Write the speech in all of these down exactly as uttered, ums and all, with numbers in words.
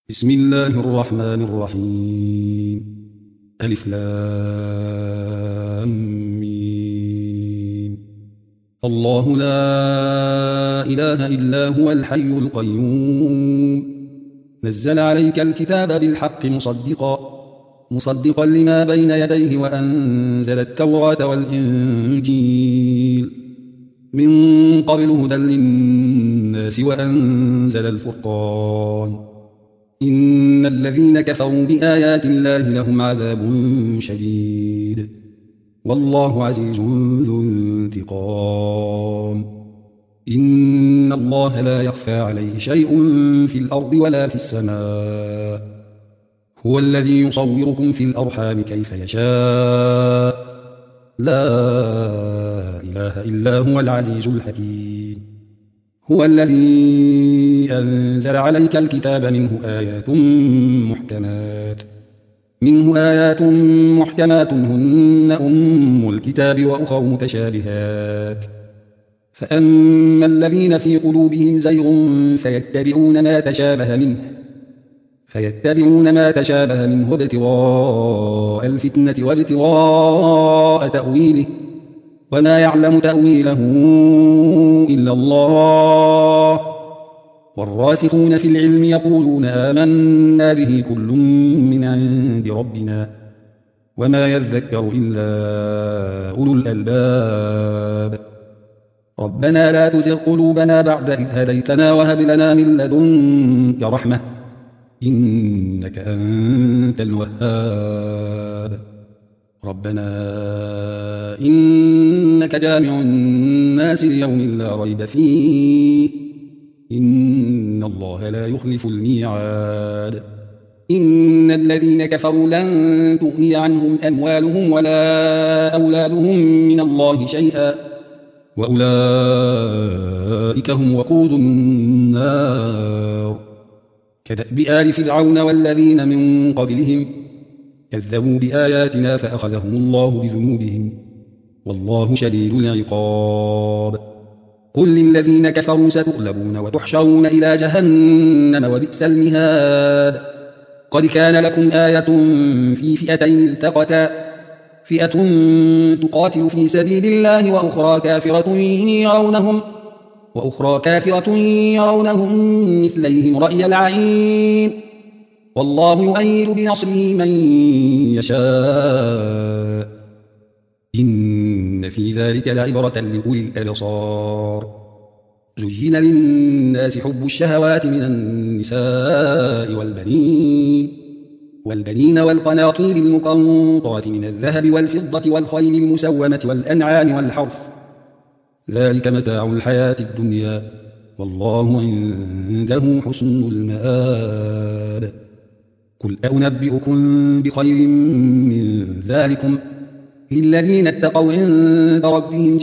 بسم الله الرحمن الرحيم. ألف لام ميم. الله لا إله إلا هو الحي القيوم، نزل عليك الكتاب بالحق مصدقا مصدقا لما بين يديه وأنزل التوراة والإنجيل من قبل هدى للناس وأنزل الفرقان. إن الذين كفروا بآيات الله لهم عذاب شديد، والله عزيز ذو انتقام. إن الله لا يخفى عليه شيء في الأرض ولا في السماء، هو الذي يصوركم في الأرحام كيف يشاء، لا إله إلا هو العزيز الحكيم. هو الذي أنزل عليك الكتاب منه آيات محكمات منه آيات محكمات هن أم الكتاب وأخر متشابهات، فأما الذين في قلوبهم زيغ فيتبعون ما تشابه منه فيتبعون ما تشابه منه ابتغاء الفتنة وابتغاء تأويله، وما يعلم تأويله إلا الله. والراسخون في العلم يقولون آمنا به كل من عند ربنا، وما يذكر إلا أولو الألباب. ربنا لا تزغ قلوبنا بعد إذ هديتنا وهب لنا من لدنك رحمة إنك أنت الوهاب. ربنا إنك جامع الناس ليوم لا ريب فيه، إن الله لا يخلف الميعاد. إن الذين كفروا لن تغني عنهم أموالهم ولا أولادهم من الله شيئا، وأولئك هم وقود النار. كدأب آل فرعون والذين من قبلهم كذبوا بآياتنا فأخذهم الله بذنوبهم، والله شديد العقاب. قل للذين كفروا ستغلبون وتحشرون إلى جهنم وبئس المهاد. قد كان لكم آية في فئتين التقتا، فئة تقاتل في سبيل الله وأخرى كافرة يرونهم وأخرى كافرة يرونهم مثليهم رأي العين، والله يؤيد بنصره من يشاء. إن في ذلك لعبرة لأولي الأبصار. زين للناس حب الشهوات من النساء والبنين والبنين والقناطير المقنطرة من الذهب والفضة والخيل المسومة والأنعام والحرث، ذلك متاع الحياة الدنيا، والله عنده حسن المآب. قل أنبئكم بخير من ذلكم للذين اتقوا عند ربهم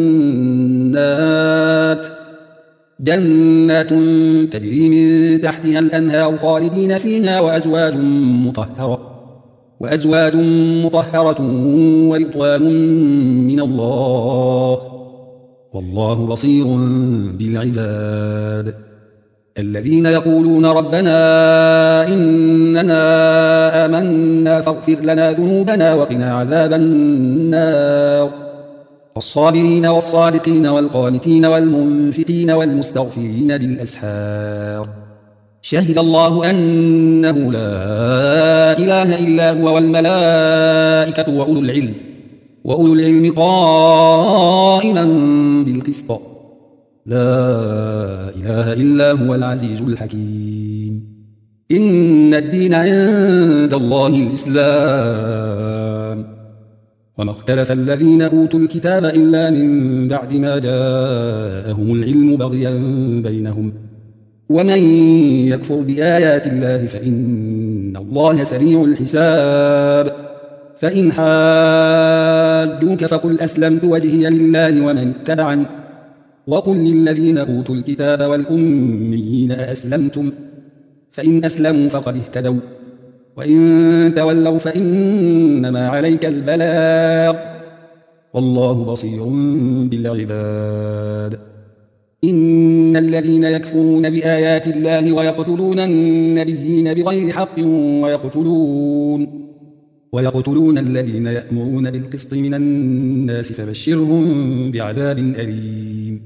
جنات جنات تجري من تحتها الأنهار خالدين فيها وأزواج مطهرة وأزواج مطهرة ورضوان من الله، والله بصير بالعباد. الذين يقولون ربنا إننا آمنا فاغفر لنا ذنوبنا وقنا عذاب النار، والصابرين والصادقين والقانتين والمنفقين والمستغفرين بالأسحار. شهد الله أنه لا إله إلا هو والملائكة وأولو العلم وأولو العلم قائما بالقسط، لا إله إلا هو العزيز الحكيم. إن الدين عند الله الإسلام، وما اختلف الذين أوتوا الكتاب إلا من بعد ما جاءهم العلم بغيا بينهم، ومن يكفر بآيات الله فإن الله سريع الحساب. فإن حاجوك فقل أسلمت وجهي لله ومن اتبعني، وقل للذين أوتوا الكتاب والأميين أأسلمتم، فإن أسلموا فقد اهتدوا، وإن تولوا فإنما عليك البلاغ، والله بصير بالعباد. إن الذين يكفرون بآيات الله ويقتلون النبيين بغير حق ويقتلون ويقتلون الذين يأمرون بالقسط من الناس فبشرهم بعذاب أليم.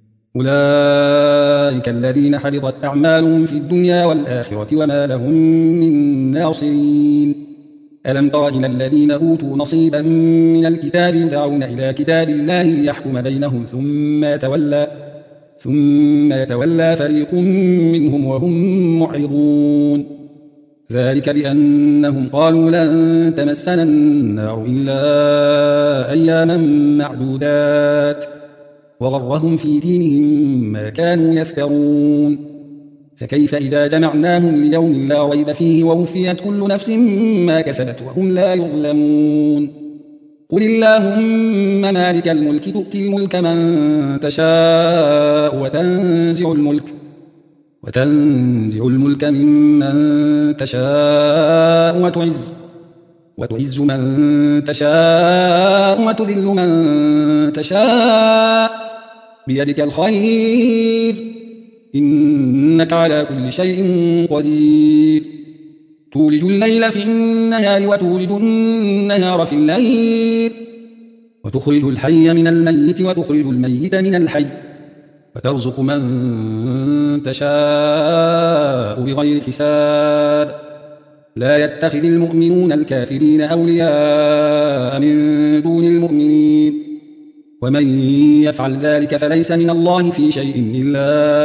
أولئك الذين حبطت أعمالهم في الدنيا والآخرة وما لهم من ناصرين. ألم تر إلى الذين أوتوا نصيبا من الكتاب يدعون إلى كتاب الله ليحكم بينهم ثم يتولى ثم يتولى فريق منهم وهم معرضون. ذلك بأنهم قالوا لن تمسنا النار إلا أياما معدودات وغرهم في دينهم ما كانوا يفترون. فكيف إذا جمعناهم ليوم لا ريب فيه ووفيت كل نفس ما كسبت وهم لا يظلمون. قل اللهم مالك الملك تؤتي الملك من تشاء وتنزع الملك وتنزع الملك ممن تشاء وتعز وتعز من تشاء وتذل من تشاء بيدك الخير إنك على كل شيء قدير. تولج الليل في النهار وتولج النهار في الليل وتخرج الحي من الميت وتخرج الميت من الحي وترزق من تشاء بغير حساب. لا يتخذ المؤمنون الكافرين أولياء من دون المؤمنين ومن يفعل ذلك فليس من الله في شيء إلا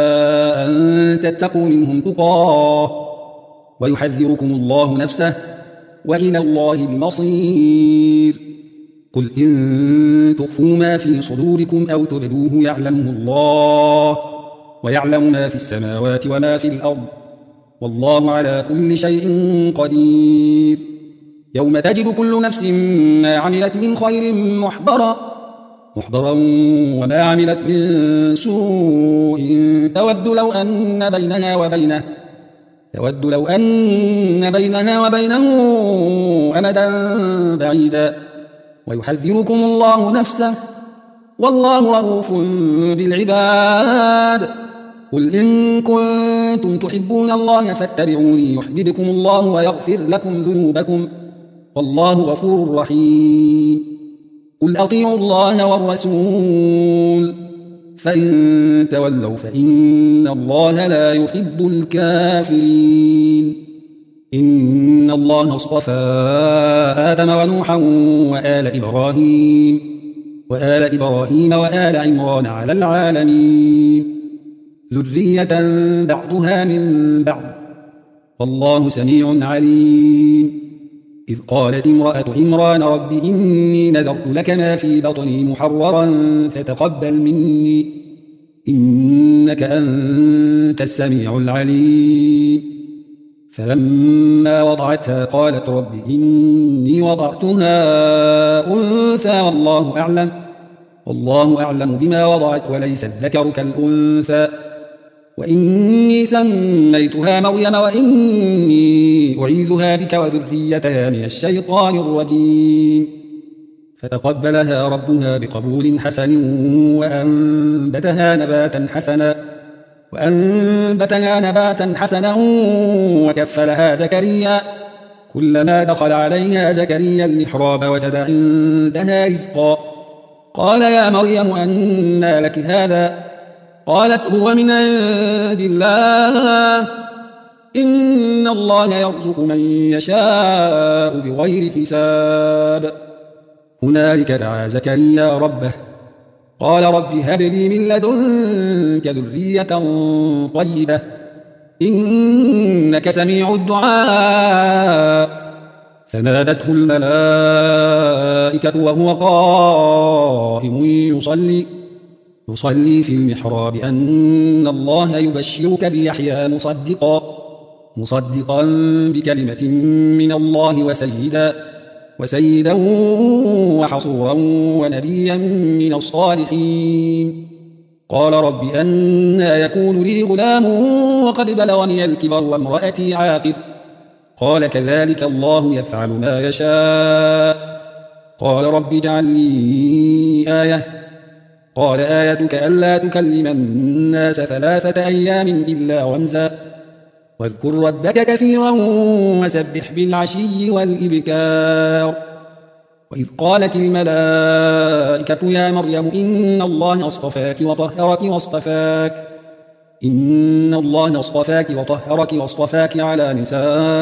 أن تتقوا منهم تقاه ويحذركم الله نفسه وإلى الله المصير. قل إن تخفوا ما في صدوركم أو تبدوه يعلمه الله ويعلم ما في السماوات وما في الأرض والله على كل شيء قدير. يوم تجد كل نفس ما عملت من خير محضرا محضرا وما عملت من سوء تود لو أن بينها وبينه تود لو أن بينها وبينه أمدا بعيدا ويحذركم الله نفسه والله رؤوف بالعباد. قل إن كنتم تحبون الله فاتبعوني يحببكم الله ويغفر لكم ذنوبكم والله غفور رحيم. قل أطيعوا الله والرسول فإن تولوا فإن الله لا يحب الكافرين. إن الله اصطفى آدم ونوحا وآل إبراهيم وآل إبراهيم وآل عمران على العالمين ذرية بعضها من بعض والله سميع عليم. إذ قالت امرأة عمران رب إني نذرت لك ما في بطني محررا فتقبل مني إنك أنت السميع العليم. فلما وضعتها قالت رب إني وضعتها أنثى والله أعلم والله أعلم بما وضعت وليس الذكر كالأنثى وإني سميتها مريم وإني أعيذها بك وذريتها من الشيطان الرجيم. فتقبلها ربها بقبول حسن وأنبتها نباتا حسنا وأنبتها نباتا حسنا وكفلها زكريا كلما دخل عليها زكريا المحراب وجد عندها رزقا قال يا مريم أنى لك هذا قالت هو من عند الله إن الله يرزق من يشاء بغير حساب. هنالك دعا زكريا ربه قال رب هب لي من لدنك ذرية طيبة إنك سميع الدعاء. فنادته الملائكة وهو قائم يصلي يصلي في المحراب أن الله يبشرك بيحيى مصدقا مصدقا بكلمة من الله وسيدا وسيدا وحصورا ونبيا من الصالحين. قال رب أنى يكون لي غلام وقد بلغني الكبر وامرأتي عاقر قال كذلك الله يفعل ما يشاء. قال رب اجعل لي آية قال آيتك ألا تكلم الناس ثلاثة أيام إلا رمزا واذكر ربك كثيرا وسبح بالعشي والإبكار وإذ قالت الملائكة يا مريم إن الله اصطفاك وطهرك واصطفاك إن الله اصطفاك وطهرك واصطفاك على نساء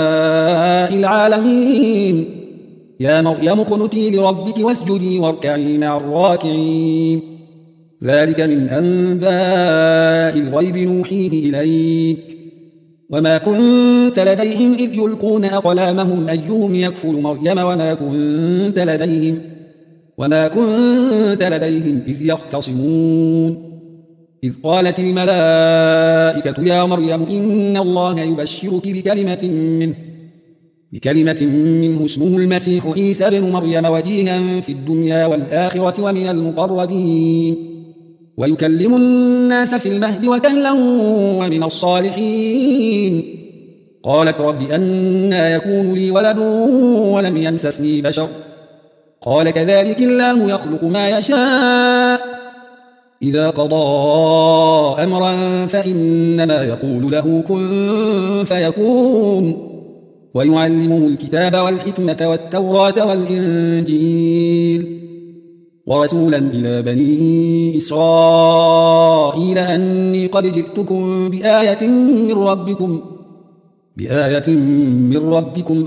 العالمين يا مريم اقنتي لربك واسجدي واركعي مع الراكعين ذلك من أنباء الغيب نوحيه إليك وما كنت لديهم إذ يلقون أقلامهم أيهم يكفل مريم وما كنت لديهم وما كنت لديهم إذ يختصمون إذ قالت الملائكة يا مريم إن الله يبشرك بكلمة منه بكلمة منه اسمه المسيح عيسى بن مريم وجيها في الدنيا والآخرة ومن المقربين ويكلم الناس في المهد وكهلا ومن الصالحين قالت رب أنى يكون لي ولد ولم يمسسني بشر قال كذلك الله يخلق ما يشاء إذا قضى أمرا فإنما يقول له كن فيكون ويعلمه الكتاب والحكمة والتوراة والإنجيل ورسولا إلى بني إسرائيل أني قد جئتكم بآية من ربكم بآية من ربكم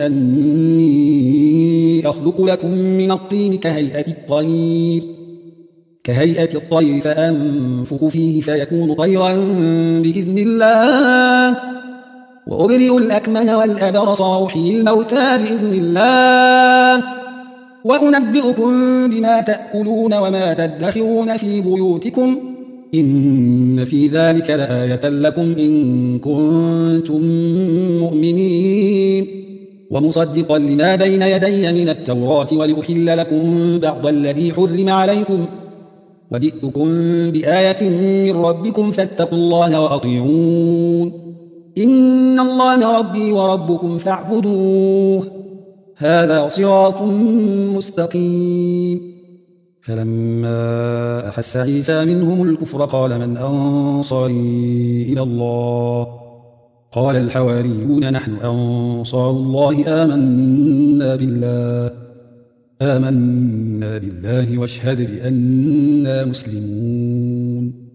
أني أخلق لكم من الطين كهيئة الطير كهيئة الطير فأنفخ فيه فيكون طيرا بإذن الله وأبرئ الأكمه والأبرص وأحيي الموتى بإذن الله وأنبئكم بما تأكلون وما تدخرون في بيوتكم إن في ذلك لآية لكم إن كنتم مؤمنين ومصدقا لما بين يدي من التوراة ولأحل لكم بعض الذي حرم عليكم وجئتكم بآية من ربكم فاتقوا الله وأطيعون إن الله ربي وربكم فاعبدوه هذا صراط مستقيم فلما أحس عيسى منهم الكفر قال من أنصاري إلى الله قال الحواريون نحن أنصار الله آمنا بالله آمنا بالله واشهد بأننا مسلمون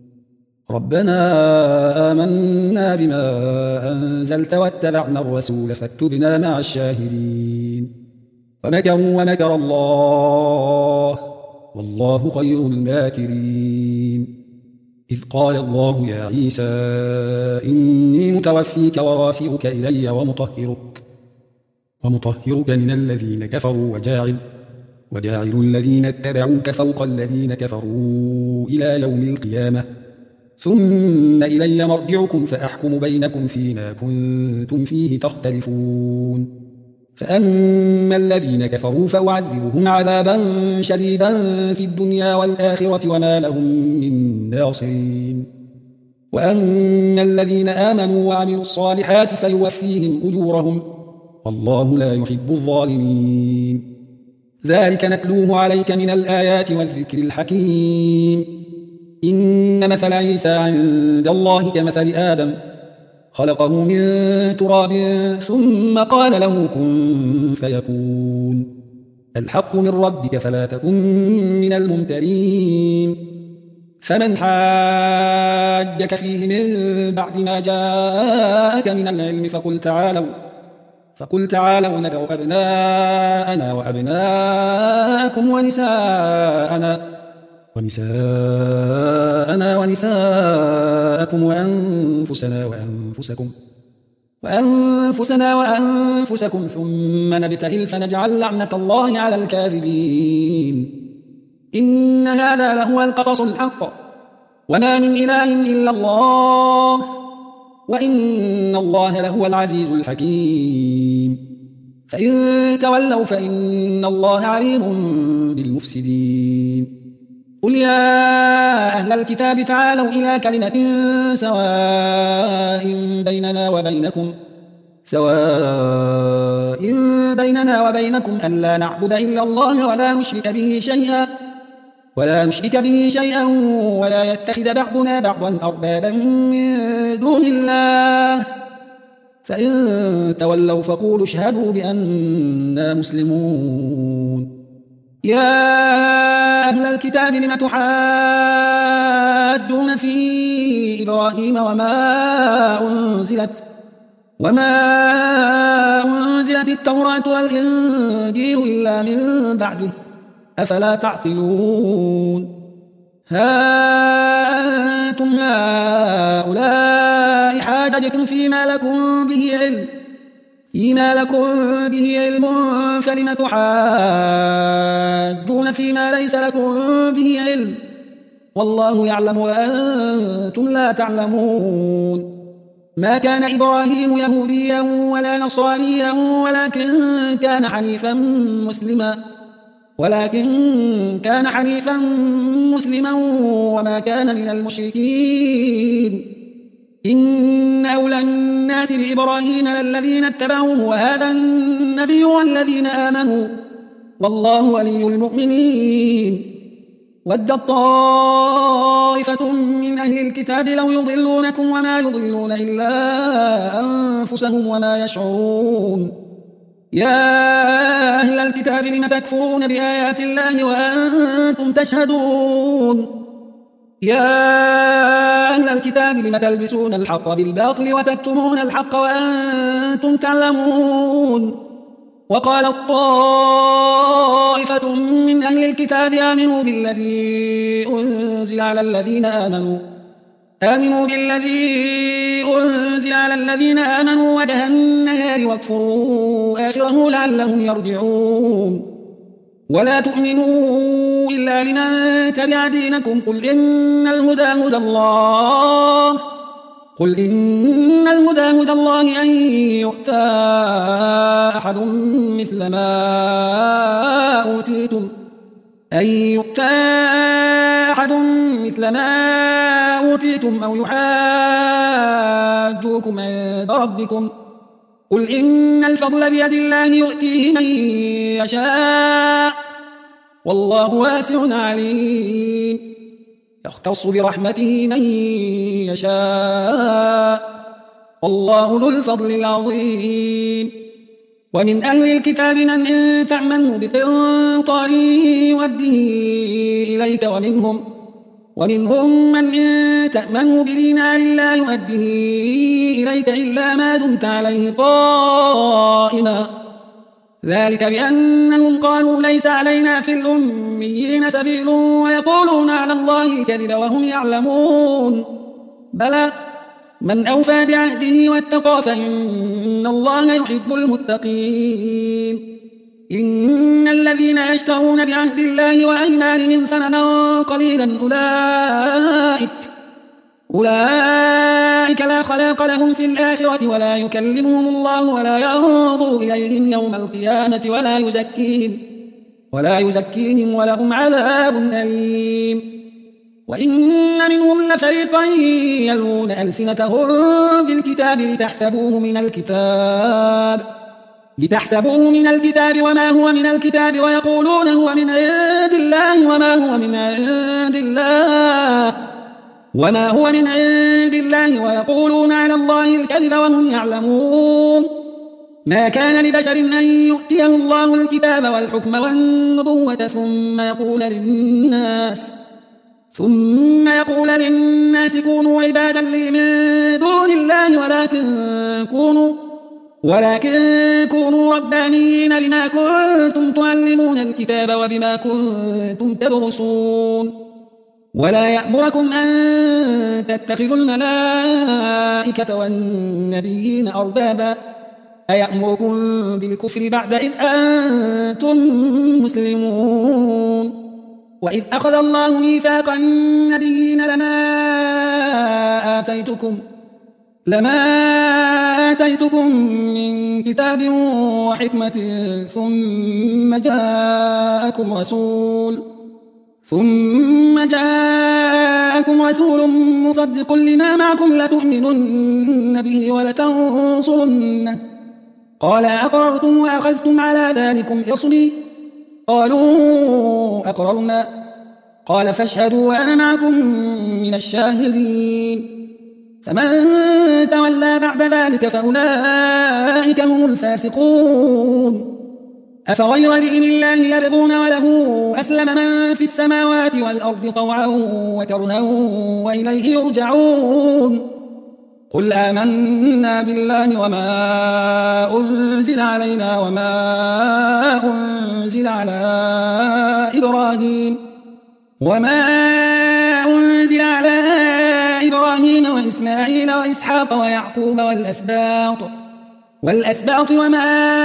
ربنا آمنا بما أنزلت واتبعنا الرسول فاكتبنا مع الشاهدين ومكروا ومكر الله والله خير الماكرين إذ قال الله يا عيسى إني متوفيك ورافعك إلي ومطهرك ومطهرك من الذين كفروا وجاعل وجاعل الذين اتبعوك فوق الذين كفروا إلى يوم القيامة ثم إلي مرجعكم فأحكم بينكم فيما كنتم فيه تختلفون فأما الذين كفروا فأعذبهم عذابا شديدا في الدنيا والآخرة وما لهم من ناصرين وأما الذين آمنوا وعملوا الصالحات فيوفيهم أجورهم والله لا يحب الظالمين ذلك نتلوه عليك من الآيات والذكر الحكيم إن مثل عيسى عند الله كمثل آدم خلقه من تراب ثم قال له كن فيكون الحق من ربك فلا تكن من الممترين فمن حاجك فيه من بعد ما جاءك من العلم فقل تعالوا فقل تعالوا ندعو أبناءنا وأبناءكم ونساءنا ونساءنا ونساءكم وأنفسنا وأنفسكم وأنفسنا وأنفسكم ثم نبتهل فنجعل لعنة الله على الكاذبين إن هذا لهو القصص الحق وما من إله إلا الله وإن الله لهو العزيز الحكيم فإن تولوا فإن الله عليم بالمفسدين قل يا أهل الكتاب تعالوا إلى كلمة سواء بيننا وبينكم سواء بيننا وبينكم ألا نعبد إلا الله ولا نشرك به شيئا ولا نشرك به شيئا ولا يتخذ بعضنا بعضا أربابا من دون الله فإن تولوا فقولوا اشهدوا بأننا مسلمون. يا أهل الكتاب لم تحاجون في إبراهيم وما أنزلت وما أنزلت التوراة والإنجيل إلا من بعده أفلا تعقلون. ها أنتم هؤلاء حاججتم فيما لكم به علم فيما لكم به علم فلم تحاجون فيما ليس لكم به علم والله يعلم وأنتم لا تعلمون. ما كان إبراهيم يهوديا ولا نصرانيا ولكن كان حنيفا مسلما ولكن كان حنيفا مسلما وما كان من المشركين. إن أولى الناس بإبراهيم للذين اتبعوه وهذا النبي والذين آمنوا والله ولي المؤمنين. ودت طائفة من أهل الكتاب لو يضلونكم وما يضلون إلا أنفسهم وما يشعرون. يا أهل الكتاب لم تكفرون بآيات الله وأنتم تشهدون. يا أهل الكتاب لم تلبسون الحق بالباطل وتكتمون الحق وأنتم تعلمون. وقالت طائفة من أهل الكتاب آمنوا بالذي أنزل على الذين آمنوا آمنوا بالذي أنزل على الذين آمنوا وجه النهار واكفروا آخره لعلهم يرجعون. ولا تؤمنوا إلا لمن تبع دينكم قل إن الهدى هدى الله قل إن الهدى هدى الله أن يؤتى أحد مثل ما أوتيتم أن يؤتى أحد مثل ما أوتيتم أو يحاجوكم عند ربكم قل إن الفضل بيد الله يؤتيه من يشاء والله واسع عليم. يختص برحمته من يشاء والله ذو الفضل العظيم. ومن أهل الكتاب من إن تأمنه بقنطار يؤده إليك ومنهم ومنهم من إن تأمنه بدينار لا يؤده إليك إلا ما دمت عليه قائما ذلك بأنهم قالوا ليس علينا في الأميين سبيل ويقولون على الله الكذب وهم يعلمون. بلى من أوفى بعهده واتقى فإن الله يحب المتقين. إن الذين يشترون بعهد الله وأيمانهم ثمنا قليلا أولئك أولئك لا خلاق لهم في الآخرة ولا يكلمهم الله ولا ينظر إليهم يوم القيامة ولا يزكيهم ولا يزكيهم ولهم عذاب أليم. وإن منهم لفريقا يلوون ألسنتهم بالكتاب لتحسبوه من الكتاب لتحسبوه من الكتاب وما هو من الكتاب ويقولون هو من عند الله وما هو من عند الله وما هو من عند الله ويقولون على الله الكذب وهم يعلمون. ما كان لبشر أن يؤتيه الله الكتاب والحكم والنبوة ثم يقول للناس ثم يقول للناس كونوا عبادا لي من دون الله ولكن كونوا ولكن كونوا ربانيين لما كنتم تعلمون الكتاب وبما كنتم تدرسون. ولا يأمركم أن تتخذوا الملائكة والنبيين أربابا أيأمركم بالكفر بعد إذ أنتم مسلمون. وإذ أخذ الله ميثاق النبيين لما آتيتكم لما آتيتكم من كتاب وحكمة ثم جاءكم رسول ثم جاءكم رسول مصدق لما معكم لتؤمنن به ولتنصرنه قال أقررتم وأخذتم على ذلكم إصري قالوا أقررنا قال فاشهدوا وأنا معكم من الشاهدين. فمن تولى بعد ذلك فأولئك هم الفاسقون. أفغير دين الله يبغون وله أسلم من في السماوات والأرض طوعا وكرها وإليه يرجعون. قل آمنا بالله وما أنزل علينا وما أنزل على إبراهيم وما أنزل على إبراهيم وإسماعيل وإسحاق ويعقوب والأسباط والأسباط وما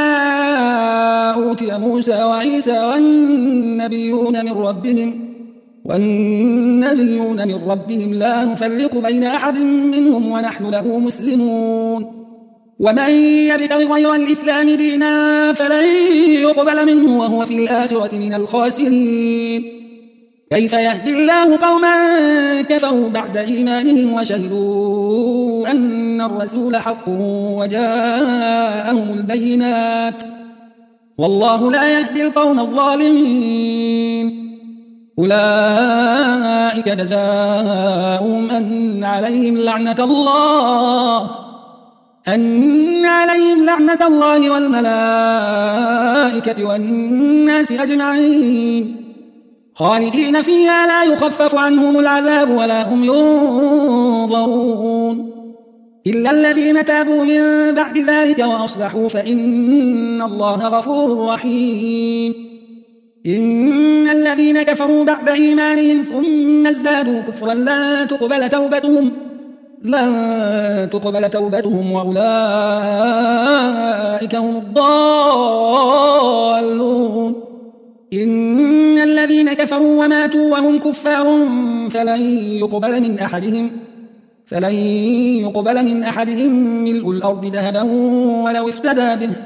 أوتي موسى وعيسى والنبيون من ربهم والنبيون من ربهم لا نفرق بين أحد منهم ونحن له مسلمون. ومن يبتغ غير الإسلام دينا فلن يقبل منه وهو في الآخرة من الخاسرين. كيف يهدي الله قوما كفروا بعد إيمانهم وشهدوا أن الرسول حق وجاءهم البينات والله لا يهدي القوم الظالمين. أولئك جزاؤهم أن عليهم لعنة الله أن عليهم لعنة الله والملائكة والناس أجمعين خالدين فيها لا يخفف عنهم العذاب ولا هم ينظرون إلا الذين تابوا من بعد ذلك وأصلحوا فإن الله غفور رحيم. إن الذين كفروا بعد إيمانهم ثم ازدادوا كفرا لا تقبل توبتهم لا تقبل توبتهم وأولئك هم الضالون. إن الذين كفروا وماتوا وهم كفار فلن يقبل من أحدهم فلن يقبل من أحدهم ملء الأرض ذهبا ولو افتدى به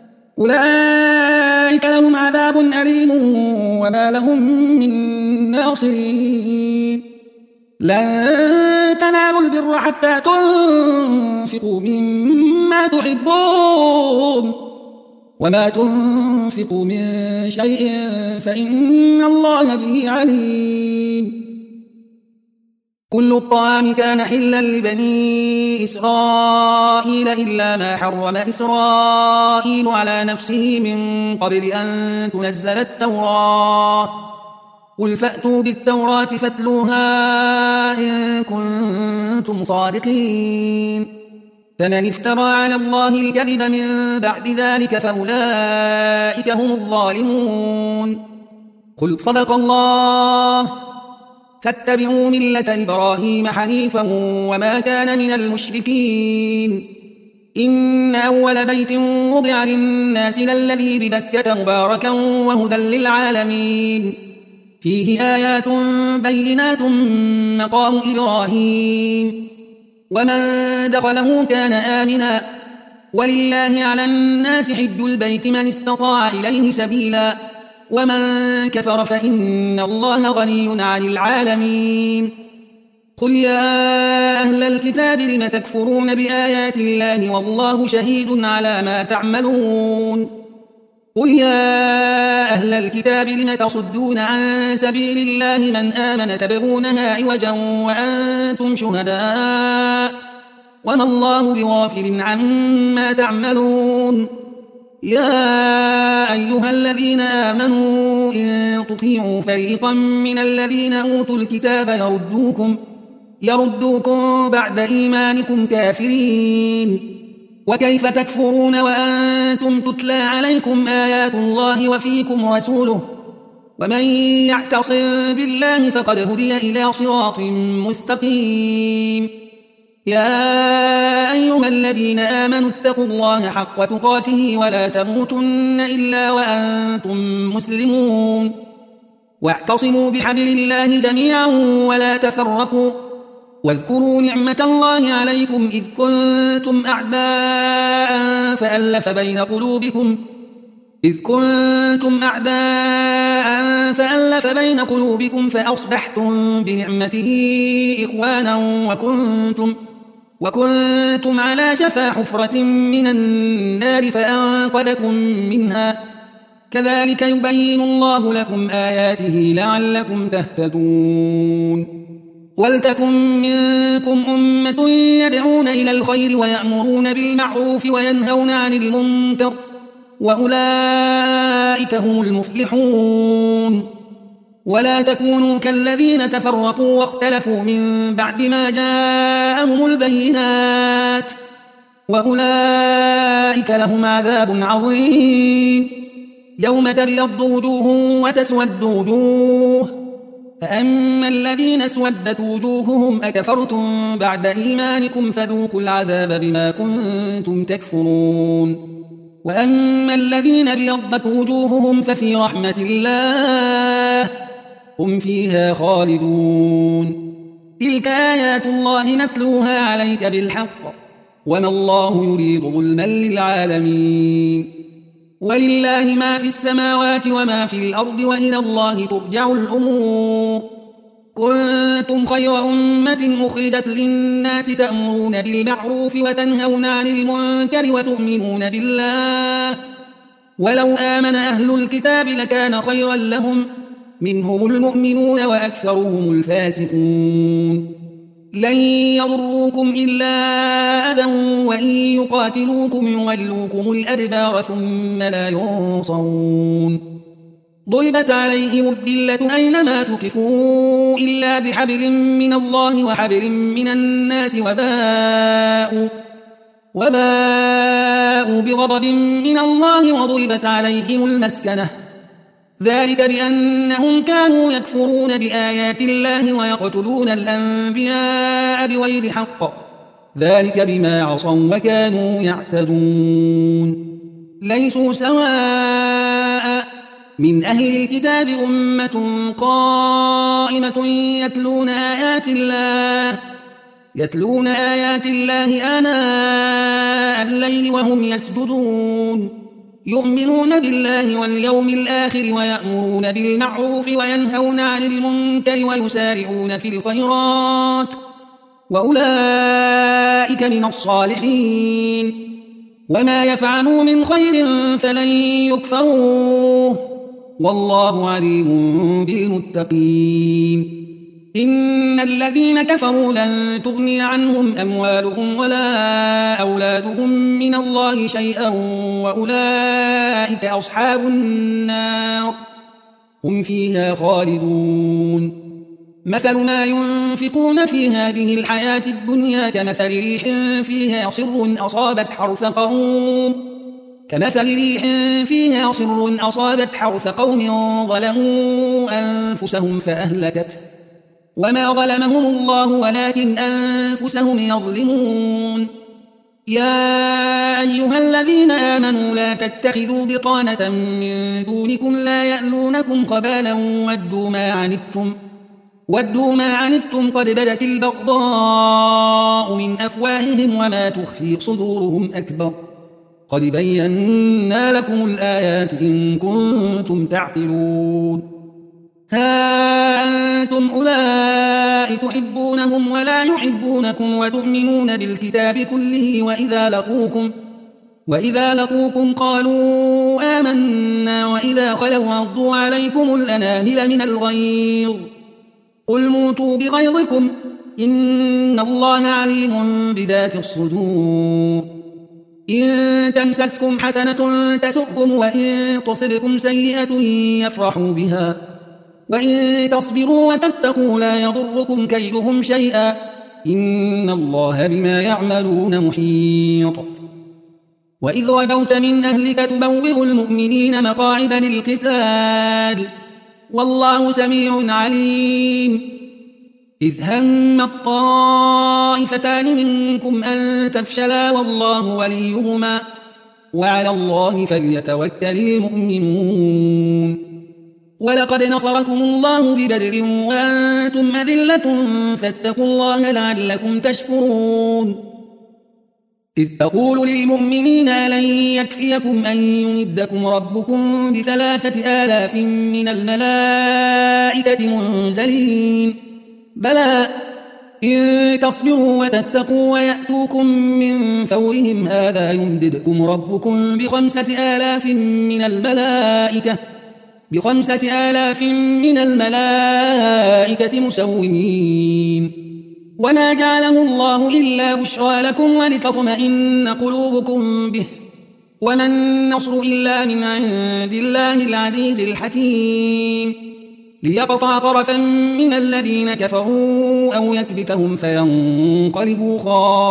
أولئك لهم عذاب أليم وما لهم من ناصرين. لن تنالوا البر حتى تنفقوا مما تحبون وما تنفقوا من شيء فإن الله به عليم. كل الطعام كان حلا لبني إسرائيل إلا ما حرم إسرائيل على نفسه من قبل أن تنزل التوراة. قل فأتوا بالتوراة فاتلوها إن كنتم صادقين. فمن افترى على الله الكذب من بعد ذلك فأولئك هم الظالمون. قل صدق الله فاتبعوا ملة إبراهيم حنيفا وما كان من المشركين. إن أول بيت وضع للناس للذي ببكة مباركا وهدى للعالمين فيه آيات بينات مقام إبراهيم ومن دخله كان آمنا ولله على الناس حج البيت من استطاع إليه سبيلا ومن كفر فإن الله غني عن العالمين. قل يا أهل الكتاب لم تكفرون بآيات الله والله شهيد على ما تعملون. قل يا أهل الكتاب لم تصدون عن سبيل الله من آمن تبغونها عوجا وأنتم شهداء وما الله بغافل عما تعملون. يا أيها الذين آمنوا إن تطيعوا فريقا من الذين أوتوا الكتاب يردوكم, يردوكم بعد إيمانكم كافرين. وكيف تكفرون وأنتم تتلى عليكم آيات الله وفيكم رسوله ومن يعتصم بالله فقد هدي إلى صراط مستقيم. يا أيها الذين آمنوا اتقوا الله حق تقاته ولا تموتن إلا وأنتم مسلمون واعتصموا بحبل الله جميعا ولا تفرقوا واذكروا نعمة الله عليكم إذ كنتم أعداء فألف بين قلوبكم إذ كنتم أعداء فألف بين قلوبكم فأصبحتم بنعمته إخوانا وكنتم وكنتم على شفا حفرة من النار فأنقذكم منها كذلك يبين الله لكم آياته لعلكم تهتدون ولتكن منكم أمة يدعون إلى الخير ويأمرون بالمعروف وينهون عن المنكر وأولئك هم المفلحون ولا تكونوا كالذين تفرقوا واختلفوا من بعد ما جاءهم البينات وأولئك لهم عذاب عظيم يوم تبيض وجوه وتسود وجوه فأما الذين اسودت وجوههم أكفرتم بعد إيمانكم فذوقوا العذاب بما كنتم تكفرون وأما الذين ابيضت وجوههم ففي رحمة الله هم فيها خالدون تلك آيات الله نتلوها عليك بالحق وما الله يريد ظلما للعالمين ولله ما في السماوات وما في الأرض وإلى الله ترجع الأمور كنتم خير أمة أخرجت للناس تأمرون بالمعروف وتنهون عن المنكر وتؤمنون بالله ولو آمن أهل الكتاب لكان خيرا لهم منهم المؤمنون وأكثرهم الفاسقون لن يضروكم إلا أذى وإن يقاتلوكم يولوكم الأدبار ثم لا ينصرون ضربت عليهم الذلة أينما ثقفوا إلا بحبل من الله وحبل من الناس وباءوا, وباءوا بغضب من الله وضربت عليهم المسكنة ذلك بأنهم كانوا يكفرون بآيات الله ويقتلون الأنبياء بغير حق ذلك بما عصوا وكانوا يعتدون ليسوا سواء من أهل الكتاب أمة قائمة يتلون آيات الله يتلون آيات الله آناء الليل وهم يسجدون يؤمنون بالله واليوم الآخر ويأمرون بالمعروف وينهون عن المنكر ويسارعون في الخيرات وأولئك من الصالحين وما يفعلوا من خير فلن يكفروه والله عليم بالمتقين إن الذين كفروا لن تغني عنهم أموالهم ولا أولادهم من الله شيئا وأولئك أصحاب النار هم فيها خالدون مثل ما ينفقون في هذه الحياة الدنيا كمثل ريح فيها صر أصابت حرث قوم كمثل ريح فيها صر أصابت حرث قوم ظلموا أنفسهم فأهلكته وما ظلمهم الله ولكن أنفسهم يظلمون يا أيها الذين آمنوا لا تتخذوا بطانة من دونكم لا يألونكم خبالا ودوا ما عنتم ودوا ما عنتم قد بدت البغضاء من أفواههم وما تخفي صدورهم أكبر قد بينا لكم الآيات إن كنتم تعقلون ها أنتم أولئك تحبونهم ولا يحبونكم وتؤمنون بالكتاب كله وإذا لقوكم وإذا لقوكم قالوا آمنا وإذا خلوا عضوا عليكم الأنامل من الغيظ قل موتوا بغيظكم إن الله عليم بذات الصدور إن تمسسكم حسنة تسؤكم وإن تصبكم سيئة يفرحوا بها وإن تصبروا وتتقوا لا يضركم كيدهم شيئا إن الله بما يعملون محيط وإذ غدوت من أهلك تبوئ المؤمنين مقاعد للقتال والله سميع عليم إذ هم الطائفتان منكم أن تفشلا والله وليهما وعلى الله فليتوكل المؤمنون ولقد نصركم الله ببدر وأنتم أذلة فاتقوا الله لعلكم تشكرون إذ تقول للمؤمنين لن يكفيكم أن يمدكم ربكم بثلاثة آلاف من الملائكة منزلين بلى إن تصبروا وتتقوا ويأتوكم من فورهم هذا يمددكم ربكم بخمسة آلاف من الملائكة بخمسة آلاف من الملائكة مسومين وما جعله الله إلا بشرى لكم ولتطمئن قلوبكم به وما النصر إلا من عند الله العزيز الحكيم ليقطع طرفا من الذين كفروا أو يكبتهم فينقلبوا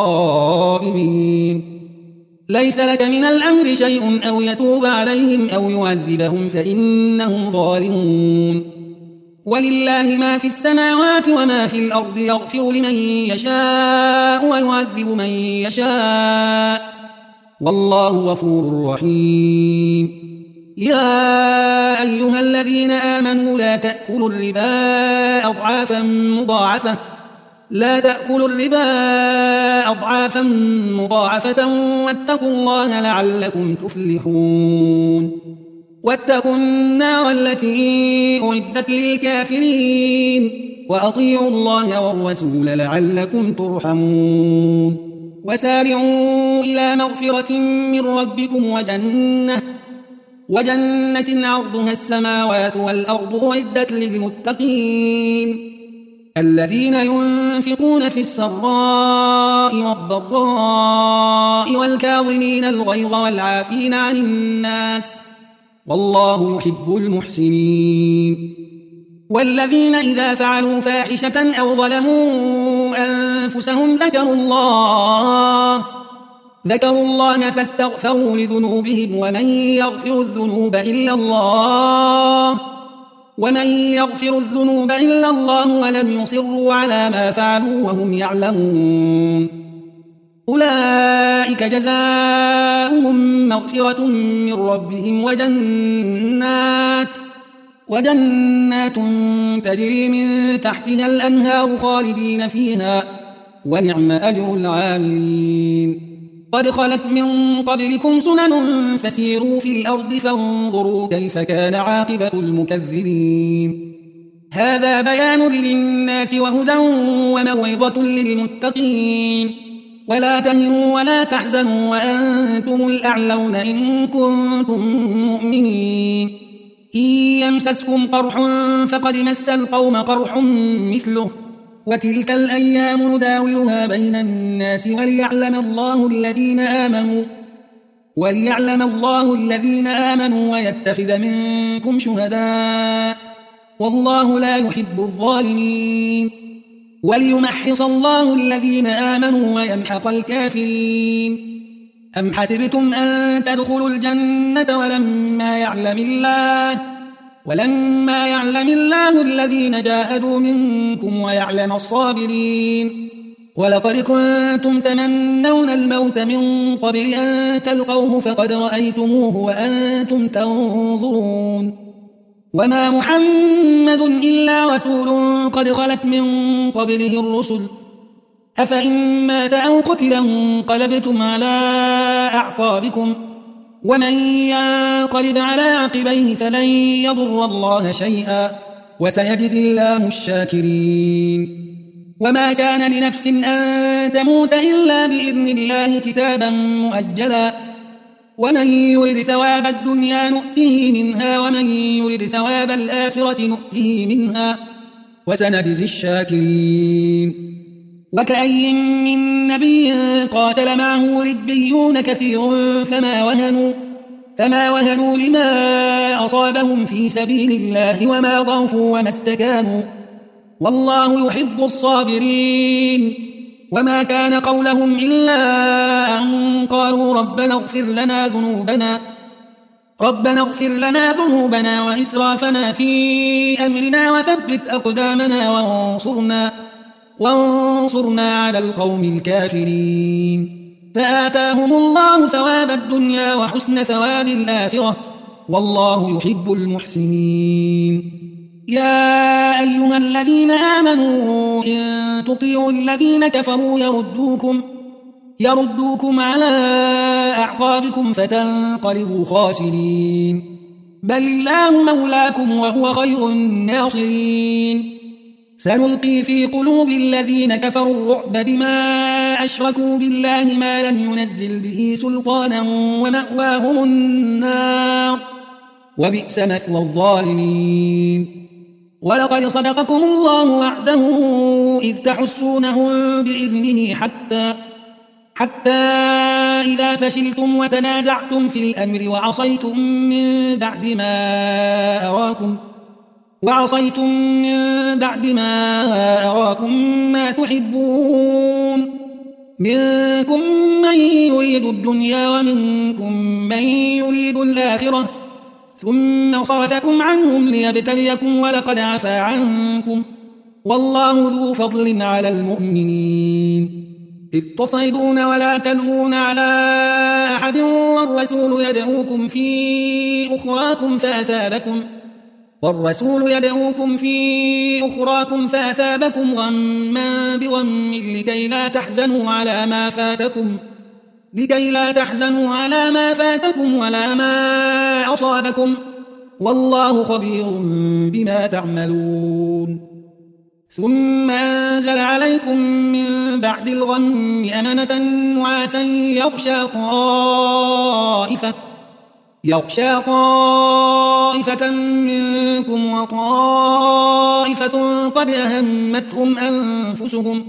خائبين ليس لك من الأمر شيء أو يتوب عليهم أو يعذبهم فإنهم ظالمون ولله ما في السماوات وما في الأرض يغفر لمن يشاء ويعذب من يشاء والله غفور رحيم يا أيها الذين آمنوا لا تأكلوا الربا أضعافا مضاعفة لا تأكلوا الربا أضعافا مضاعفة واتقوا الله لعلكم تفلحون واتقوا النار التي أعدت للكافرين وأطيعوا الله والرسول لعلكم ترحمون وسارعوا إلى مغفرة من ربكم وجنة وجنة عرضها السماوات والأرض أعدت للمتقين الذين ينفقون في السراء والضراء والكاظمين الغيظ والعافين عن الناس والله يحب المحسنين والذين إذا فعلوا فاحشة أو ظلموا أنفسهم ذكروا الله ذكروا الله فاستغفروا لذنوبهم ومن يغفر الذنوب إلا الله ومن يغفر الذنوب إلا الله ولم يصروا على ما فعلوا وهم يعلمون أولئك جزاؤهم مغفرة من ربهم وجنات وجنات تجري من تحتها الأنهار خالدين فيها ونعم أجر العاملين قد خلت من قبلكم سنن فسيروا في الأرض فانظروا كيف كان عاقبة المكذبين هذا بيان للناس وهدى وموعظة للمتقين ولا تهنوا ولا تحزنوا وأنتم الأعلون إن كنتم مؤمنين إن يمسسكم قرح فقد مس القوم قرح مثله وتلك الأيام نداولها بين الناس وليعلم الله الذين آمنوا وليعلم الله الذين آمنوا ويتخذ منكم شهداء والله لا يحب الظالمين وليمحص الله الذين آمنوا ويمحق الكافرين أم حسبتم أن تدخلوا الجنة ولما يعلم الله ولما يعلم الله الذين جاهدوا منكم ويعلم الصابرين ولقد كنتم تمنون الموت من قبل أن تلقوه فقد رأيتموه وأنتم تنظرون وما محمد إلا رسول قد خلت من قبله الرسل أفإن مات أو قتلا انقلبتم على أعقابكم ومن ينقلب على عقبيه فلن يضر الله شيئا وسيجزي الله الشاكرين وما كان لنفس أن تموت إلا بإذن الله كتابا مؤجلا ومن يرد ثواب الدنيا نؤته منها ومن يرد ثواب الآخرة نؤته منها وسنجزي الشاكرين وكأي من نبي قاتل معه ربيون كثير فما وهنوا فما وهنوا لما أصابهم في سبيل الله وما ضعفوا وما استكانوا والله يحب الصابرين وما كان قولهم إلا أن قالوا ربنا اغفر لنا ذنوبنا ربنا اغفر لنا ذنوبنا وإسرافنا في أمرنا وثبت أقدامنا وانصرنا وانصرنا على القوم الكافرين فآتاهم الله ثواب الدنيا وحسن ثواب الآخرة والله يحب المحسنين يا أيها الذين آمنوا إن تطيعوا الذين كفروا يردوكم يردوكم على أعقابكم فتنقلبوا خاسرين بل الله مولاكم وهو خير الناصرين سنلقي في قلوب الذين كفروا الرعب بما أشركوا بالله ما لم ينزل به سلطانا ومأواهم النار وبئس مثوى الظالمين. ولقد صدقكم الله وعده إذ تحسونهم بإذنه حتى حتى إذا فشلتم وتنازعتم في الأمر وعصيتم من بعد ما أراكم وعصيتم من بعد ما أراكم ما تحبون منكم من يريد الدنيا ومنكم من يريد الآخرة ثم صرفكم عنهم ليبتليكم ولقد عفا عنكم والله ذو فضل على المؤمنين. إذ تصعدون ولا تلوون على أحد والرسول يدعوكم في أخراكم فأثابكم والرسول يدعوكم في أخراكم فأثابكم غما بغم لكي لا تحزنوا على ما فاتكم لكي لا تحزنوا على ما فاتكم ولا ما أصابكم والله خبير بما تعملون. ثم أنزل عليكم من بعد الغم أمنة نعاسا يغشى طائفة يغشى طائفة منكم وطائفة قد أهمتهم أنفسهم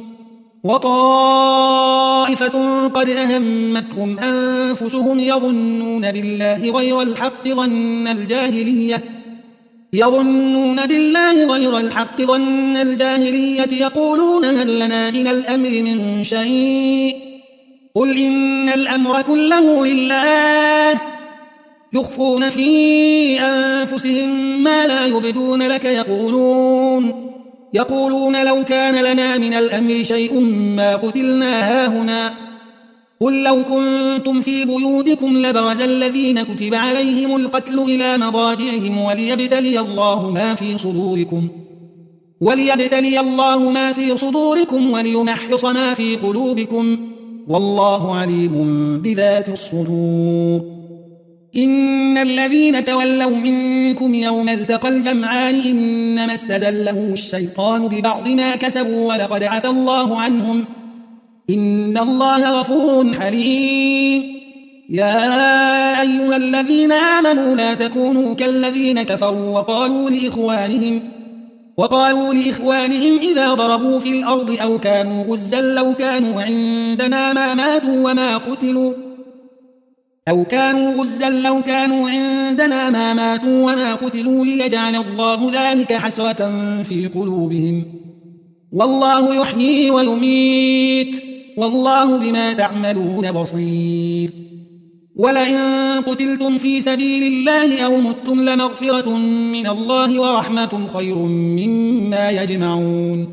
وطائفة قد أهمتهم أنفسهم يظنون بالله غير الحق ظن الجاهلية يظنون بالله غير الحق ظن الجاهلية يقولون هل لنا من الأمر من شيء قل إن الأمر كله لله يخفون في أنفسهم ما لا يبدون لك يقولون يقولون لو كان لنا من الأمر شيء ما قتلنا هاهنا قل لو كنتم في بيوتكم لبرز الذين كتب عليهم القتل إلى مضاجعهم وليبتلي الله ما في صدوركم وليبتلي الله ما في صدوركم وليمحص ما في قلوبكم والله عليم بذات الصدور. إن الذين تولوا منكم يوم التقى الجمعان إنما استزلهم الشيطان ببعض ما كسبوا ولقد عفى الله عنهم إن الله غفور حليم. يا أيها الذين آمنوا لا تكونوا كالذين كفروا وقالوا لإخوانهم وقالوا لإخوانهم إذا ضربوا في الأرض أو كانوا غزا لو كانوا عندنا ما ماتوا وما قتلوا أو كانوا غزا لو كانوا عندنا ما ماتوا وما قتلوا ليجعل الله ذلك حسرة في قلوبهم والله يحيي ويميت والله بما تعملون بصير. ولئن قتلتم في سبيل الله أو متم لمغفرة من الله ورحمة خير مما يجمعون.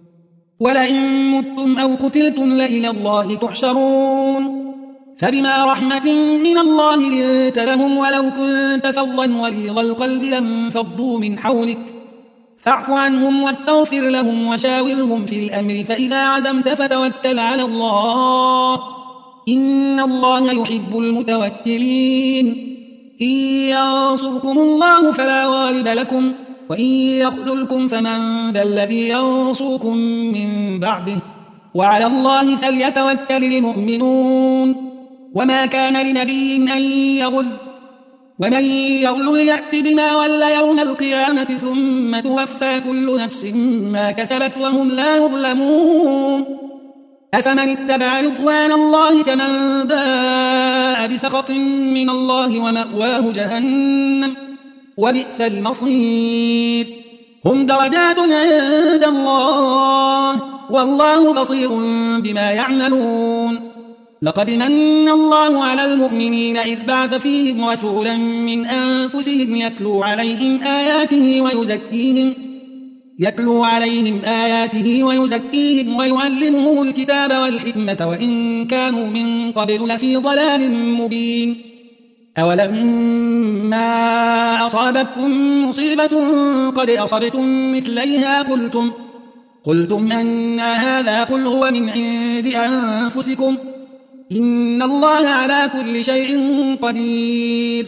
ولئن متم أو قتلتم لإلى الله تحشرون فبما رحمة من الله لنت لهم ولو كنت فظا غليظ القلب لانفضوا من حولك فاعف عنهم واستغفر لهم وشاورهم في الأمر فإذا عزمت فتوكل على الله إن الله يحب المتوكلين. إن ينصركم الله فلا غالب لكم وإن يخذلكم فمن ذا الذي ينصركم من بعده وعلى الله فليتوكل المؤمنون. وما كان لنبي أن يغل ومن يغل يأت بما ولى يوم القيامة ثم توفى كل نفس ما كسبت وهم لا يظلمون. أفمن اتبع رضوان الله كمن باء بسخط من الله ومأواه جهنم وبئس المصير. هم درجات عند الله والله بصير بما يعملون. لقد من الله على المؤمنين إذ بعث فيهم رسولا من أنفسهم يتلو عليهم آياته ويزكيهم يتلو عليهم آياته ويزكيهم ويعلمهم الكتاب والحكمة وإن كانوا من قبل لفي ضلال مبين. أولما أصابتكم مصيبة قد أصبتم مثليها قلتم قلتم أن هذا قل هو من عند أنفسكم إن الله على كل شيء قدير.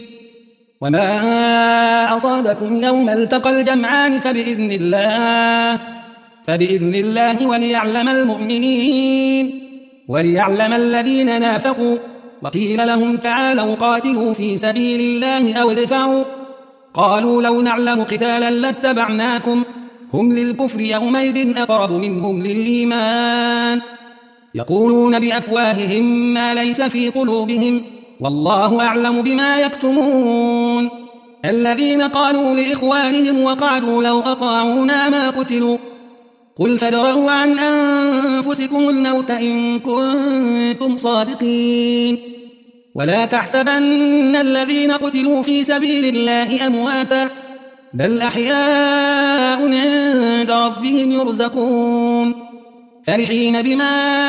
وما أصابكم يوم التقى الجمعان فبإذن الله فبإذن الله وليعلم المؤمنين وليعلم الذين نافقوا. وقيل لهم تعالوا قاتلوا في سبيل الله أو ادفعوا قالوا لو نعلم قتالا لاتبعناكم هم للكفر يومئذ أقرب منهم للإيمان يقولون بأفواههم ما ليس في قلوبهم والله أعلم بما يكتمون. الذين قالوا لإخوانهم وقعدوا لو أطاعونا ما قتلوا قل فادرءوا عن أنفسكم الموت إن كنتم صادقين ولا تحسبن الذين قتلوا في سبيل الله أمواتا بل أحياء عند ربهم يرزقون فرحين بما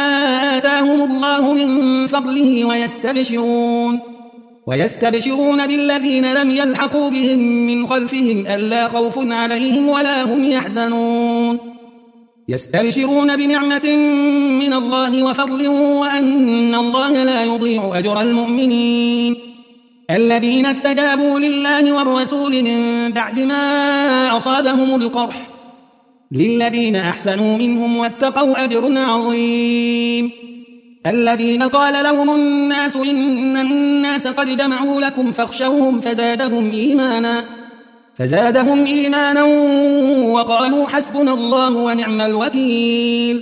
آتاهم الله من فضله ويستبشرون ويستبشرون بالذين لم يلحقوا بهم من خلفهم ألا خوف عليهم ولا هم يحزنون يستبشرون بنعمة من الله وفضل وأن الله لا يضيع أجر المؤمنين الذين استجابوا لله والرسول من بعد ما أصابهم القرح للذين أحسنوا منهم واتقوا أجر عظيم. الذين قال لهم الناس إن الناس قد جمعوا لكم فاخشوهم فزادهم إيمانا فزادهم إيمانا وقالوا حسبنا الله ونعم الوكيل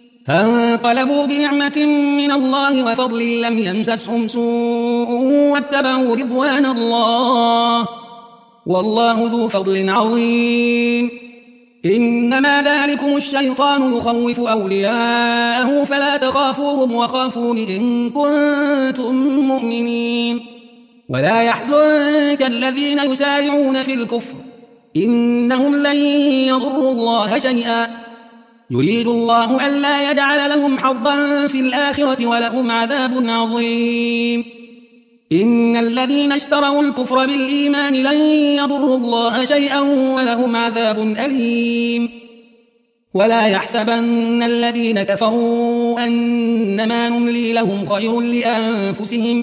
فانقلبوا بنعمة من الله وفضل لم يمسسهم سوء واتبعوا رضوان الله والله ذو فضل عظيم. إنما ذلكم الشيطان يخوف أولياءه فلا تخافوهم وخافون إن كنتم مؤمنين ولا يحزنك الذين يسارعون في الكفر إنهم لن يضروا الله شيئا يريد الله ألا يجعل لهم حظا في الآخرة ولهم عذاب عظيم. إن الذين اشتروا الكفر بالإيمان لن يضروا الله شيئا ولهم عذاب أليم. ولا يحسبن الذين كفروا أنما نملي لهم خير لأنفسهم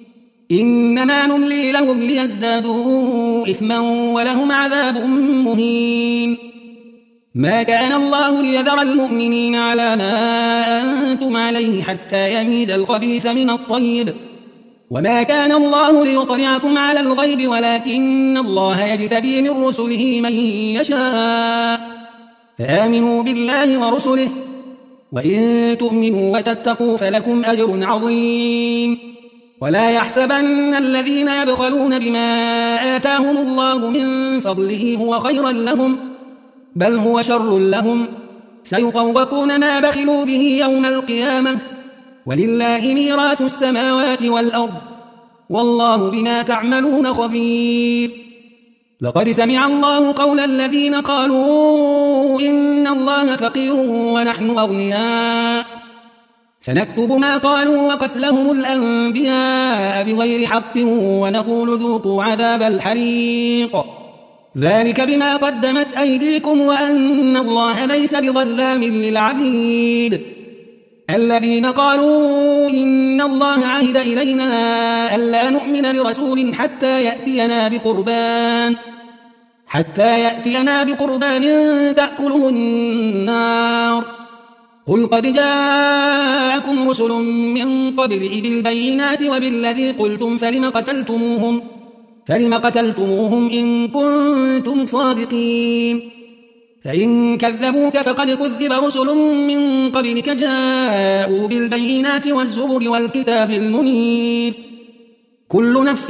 إنما نملي لهم ليزدادوا إثما ولهم عذاب مهين. ما كان الله ليذر المؤمنين على ما أنتم عليه حتى يميز الخبيث من الطيب وما كان الله ليطلعكم على الغيب ولكن الله يجتبي من رسله من يشاء فآمنوا بالله ورسله وإن تؤمنوا وتتقوا فلكم أجر عظيم. ولا يحسبن الذين يبخلون بما آتاهم الله من فضله هو خيرا لهم بل هو شر لهم سيطوقون ما بخلوا به يوم القيامة ولله ميراث السماوات والأرض والله بما تعملون خبير. لقد سمع الله قول الذين قالوا إن الله فقير ونحن أغنياء سنكتب ما قالوا وقتلهم الأنبياء بغير حق ونقول ذوقوا عذاب الحريق ذلك بما قدمت أيديكم وأن الله ليس بظلام للعبيد. الذين قالوا إن الله عهد إلينا ألا نؤمن لرسول حتى يأتينا بقربان حتى يأتينا بقربان تأكله النار قل قد جاءكم رسل من قبلي بالبينات وبالذي قلتم فلم قتلتموهم فلم قتلتموهم إن كنتم صادقين فإن كذبوك فقد كذب رسل من قبلك جاءوا بالبينات والزبر والكتاب المنير كل نفس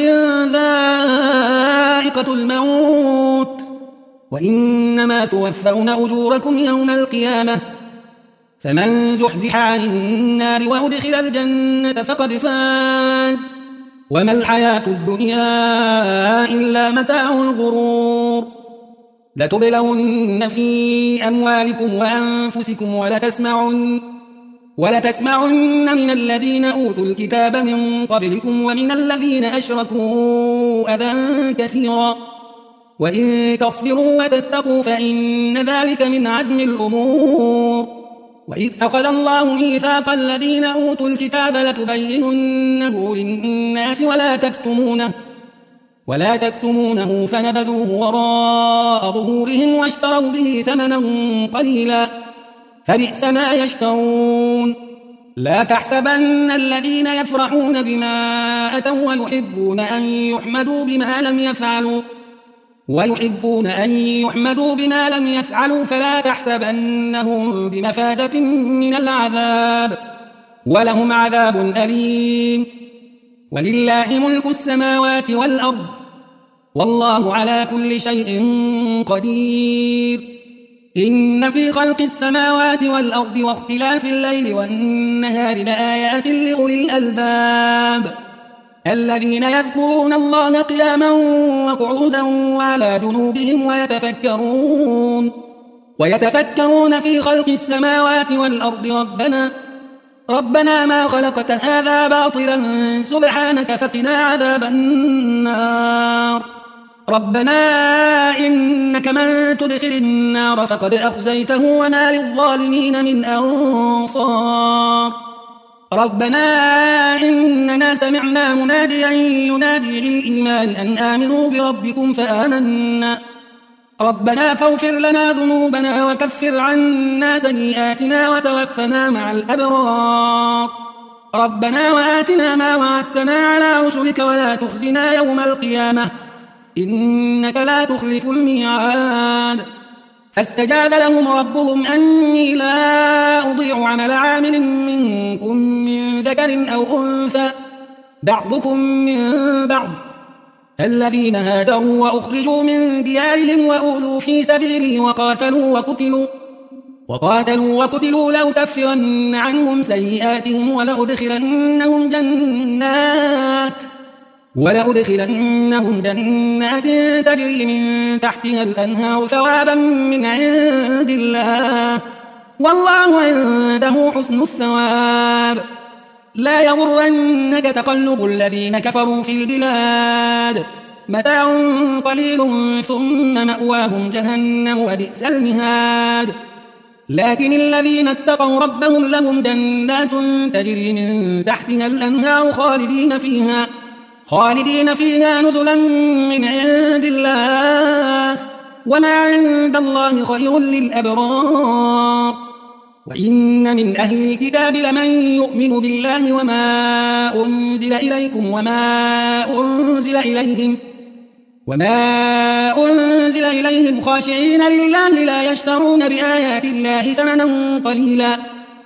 ذائقة الموت وإنما توفون أجوركم يوم القيامة فمن زحزح عن النار وأدخل الجنة فقد فاز وما الحياة الدنيا إلا متاع الغرور. لتبلون في أموالكم وأنفسكم ولتسمعن, ولتسمعن من الذين أوتوا الكتاب من قبلكم ومن الذين أشركوا أذى كثيرا وإن تصبروا وتتقوا فإن ذلك من عزم الأمور. وإذ أخذ الله ميثاق الذين أوتوا الكتاب لتبيننه للناس ولا تكتمونه ولا تكتمونه فنبذوه وراء ظهورهم واشتروا به ثمنا قليلا فبئس ما يشترون لا تحسبن الذين يفرحون بما أتوا ويحبون أن يحمدوا بما لم يفعلوا ويحبون أن يحمدوا بما لم يفعلوا فلا تحسبنهم بمفازة من العذاب ولهم عذاب أليم ولله ملك السماوات والأرض والله على كل شيء قدير إن في خلق السماوات والأرض واختلاف الليل والنهار لآيات لأولي الألباب الذين يذكرون الله قياما وقعودا وعلى جنوبهم ويتفكرون ويتفكرون في خلق السماوات والأرض ربنا ربنا ما خلقت هذا باطلا سبحانك فقنا عذاب النار ربنا إنك من تدخل النار فقد أخزيته وما للظالمين من أنصار ربنا إننا سمعنا مناديا ينادي للإيمان أن آمنوا بربكم فآمنا ربنا فاغفر لنا ذنوبنا وكفر عنا سيئاتنا وتوفنا مع الأبرار ربنا وآتنا ما وعدتنا على رسلك ولا تخزنا يوم القيامة إنك لا تخلف الميعاد فاستجاب لهم ربهم أني لا أضيع عمل عامل منكم من ذكر أو أنثى بعضكم من بعض الذين هاجروا وأخرجوا من ديارهم وأوذوا في سبيلي وقاتلوا وقتلوا وقاتلوا وقتلوا لأكفرن عنهم سيئاتهم ولأدخلنهم جنات ولأدخلنهم جنات تجري من تحتها الأنهار ثوابا من عند الله والله عنده حسن الثواب لا يغرنك تقلب الذين كفروا في البلاد متاع قليل ثم مأواهم جهنم وبئس المهاد لكن الذين اتقوا ربهم لهم جنات تجري من تحتها الأنهار خالدين فيها خالدين فيها نزلا من عند الله وما عند الله خير للأبرار وإن من أهل الكتاب لمن يؤمن بالله وما أنزل إليكم وما أنزل إليهم وما أنزل إليهم خاشعين لله لا يشترون بآيات الله ثمنا قليلا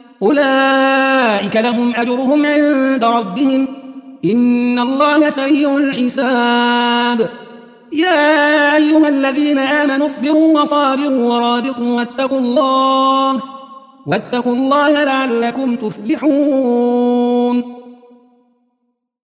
أولئك لهم أجرهم عند ربهم إن الله سريع الحساب يا أيها الذين آمنوا اصبروا وصابروا ورابطوا واتقوا الله واتقوا الله لعلكم تفلحون